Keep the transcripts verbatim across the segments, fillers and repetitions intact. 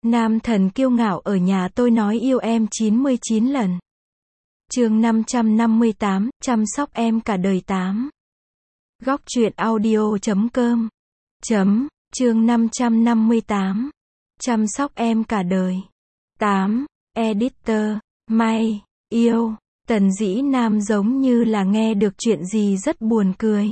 Nam thần kiêu ngạo ở nhà tôi nói yêu em chín mươi chín lần. Chương năm trăm năm mươi tám, chăm sóc em cả đời tám. Góc truyện audio chấm com. Chấm, chương năm trăm năm mươi tám. Chăm sóc em cả đời. tám. Editor, May, yêu. Tần Dĩ Nam giống như là nghe được chuyện gì rất buồn cười.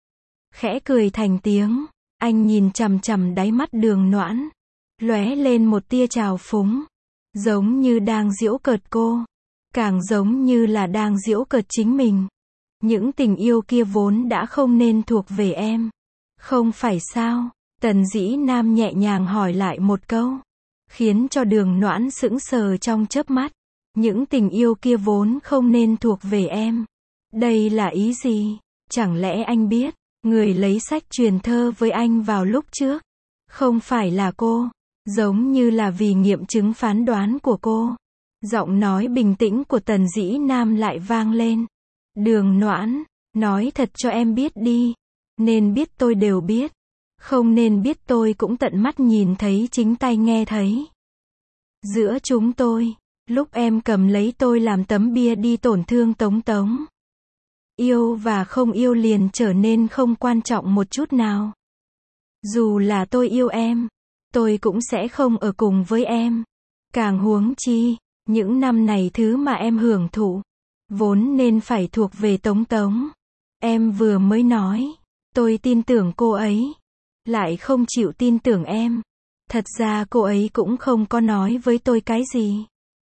Khẽ cười thành tiếng, anh nhìn chằm chằm đáy mắt Đường Noãn, lóe lên một tia trào phúng, giống như đang giễu cợt cô, càng giống như là đang giễu cợt chính mình. Những tình yêu kia vốn đã không nên thuộc về em, không phải sao? Tần Dĩ Nam nhẹ nhàng hỏi lại một câu, khiến cho Đường Noãn sững sờ trong chớp mắt. Những tình yêu kia vốn không nên thuộc về em. Đây là ý gì? Chẳng lẽ anh biết, người lấy sách truyền thơ với anh vào lúc trước, không phải là cô? Giống như là vì nghiệm chứng phán đoán của cô. Giọng nói bình tĩnh của Tần Dĩ Nam lại vang lên. Đường Noãn, nói thật cho em biết đi. Nên biết tôi đều biết. Không nên biết tôi cũng tận mắt nhìn thấy, chính tay nghe thấy. Giữa chúng tôi, lúc em cầm lấy tôi làm tấm bia đi tổn thương Tống Tống, yêu và không yêu liền trở nên không quan trọng một chút nào. Dù là tôi yêu em, tôi cũng sẽ không ở cùng với em. Càng huống chi, những năm này thứ mà em hưởng thụ, vốn nên phải thuộc về Tống Tống. Em vừa mới nói, tôi tin tưởng cô ấy, lại không chịu tin tưởng em. Thật ra cô ấy cũng không có nói với tôi cái gì.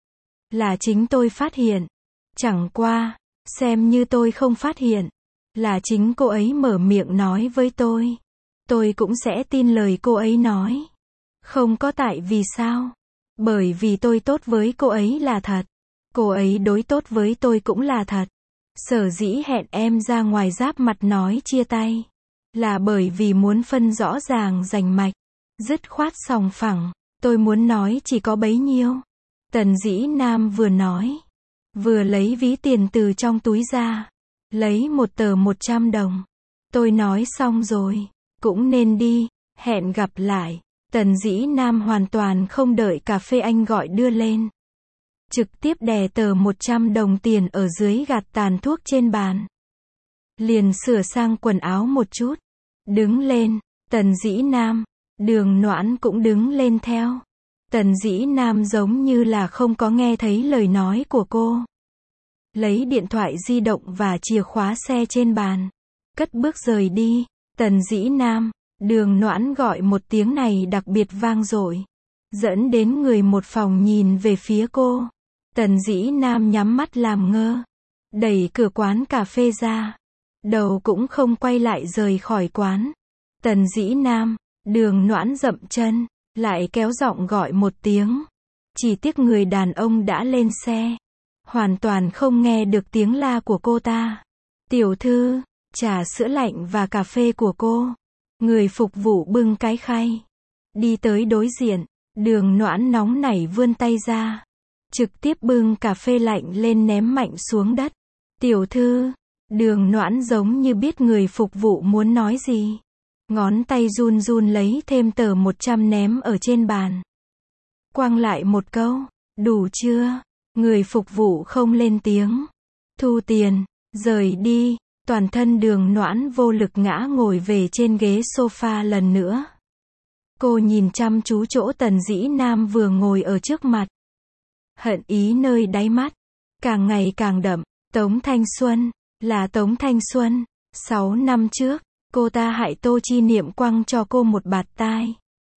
Là chính tôi phát hiện. Chẳng qua, xem như tôi không phát hiện. Là chính cô ấy mở miệng nói với tôi. Tôi cũng sẽ tin lời cô ấy nói. Không có tại vì sao? Bởi vì tôi tốt với cô ấy là thật. Cô ấy đối tốt với tôi cũng là thật. Sở dĩ hẹn em ra ngoài giáp mặt nói chia tay, là bởi vì muốn phân rõ ràng rành mạch, dứt khoát sòng phẳng. Tôi muốn nói chỉ có bấy nhiêu. Tần Dĩ Nam vừa nói, vừa lấy ví tiền từ trong túi ra, lấy một tờ một trăm đồng. Tôi nói xong rồi, cũng nên đi, hẹn gặp lại. Tần Dĩ Nam hoàn toàn không đợi cà phê anh gọi đưa lên, trực tiếp đè tờ một trăm đồng tiền ở dưới gạt tàn thuốc trên bàn. Liền sửa sang quần áo một chút, đứng lên. Tần Dĩ Nam, Đường Noãn cũng đứng lên theo. Tần Dĩ Nam giống như là không có nghe thấy lời nói của cô. Lấy điện thoại di động và chìa khóa xe trên bàn, cất bước rời đi. Tần Dĩ Nam, Đường Noãn gọi một tiếng này đặc biệt vang dội, dẫn đến người một phòng nhìn về phía cô. Tần Dĩ Nam nhắm mắt làm ngơ, đẩy cửa quán cà phê ra, đầu cũng không quay lại rời khỏi quán. Tần Dĩ Nam, Đường Noãn dậm chân, lại kéo giọng gọi một tiếng. Chỉ tiếc người đàn ông đã lên xe, hoàn toàn không nghe được tiếng la của cô ta. Tiểu thư, trà sữa lạnh và cà phê của cô. Người phục vụ bưng cái khay, đi tới đối diện. Đường Noãn nóng nảy vươn tay ra, trực tiếp bưng cà phê lạnh lên ném mạnh xuống đất. Tiểu thư, Đường Noãn giống như biết người phục vụ muốn nói gì. Ngón tay run run lấy thêm tờ một trăm ném ở trên bàn. Quăng lại một câu, đủ chưa? Người phục vụ không lên tiếng. Thu tiền, rời đi. Toàn thân Đường Noãn vô lực ngã ngồi về trên ghế sofa lần nữa. Cô nhìn chăm chú chỗ Tần Dĩ Nam vừa ngồi ở trước mặt. Hận ý nơi đáy mắt, càng ngày càng đậm. Tống Thanh Xuân, là Tống Thanh Xuân. Sáu năm trước, cô ta hại Tô Chi Niệm quăng cho cô một bạt tai.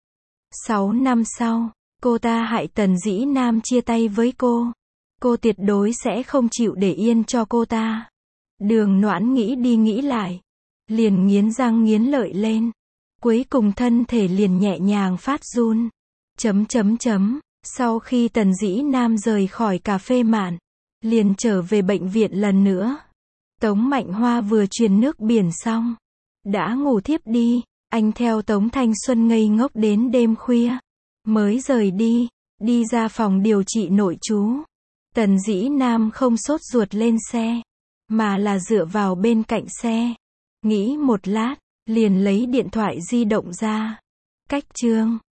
Sáu năm sau, cô ta hại Tần Dĩ Nam chia tay với cô. Cô tuyệt đối sẽ không chịu để yên cho cô ta. Đường Noãn nghĩ đi nghĩ lại, liền nghiến răng nghiến lợi lên. Cuối cùng thân thể liền nhẹ nhàng phát run. Chấm chấm chấm. Sau khi Tần Dĩ Nam rời khỏi cà phê mạn, liền trở về bệnh viện lần nữa. Tống Mạnh Hoa vừa truyền nước biển xong, đã ngủ thiếp đi. Anh theo Tống Thanh Xuân ngây ngốc đến đêm khuya, mới rời đi, đi ra phòng điều trị nội trú. Tần Dĩ Nam không sốt ruột lên xe, mà là dựa vào bên cạnh xe. Nghĩ một lát, liền lấy điện thoại di động ra. Cách chương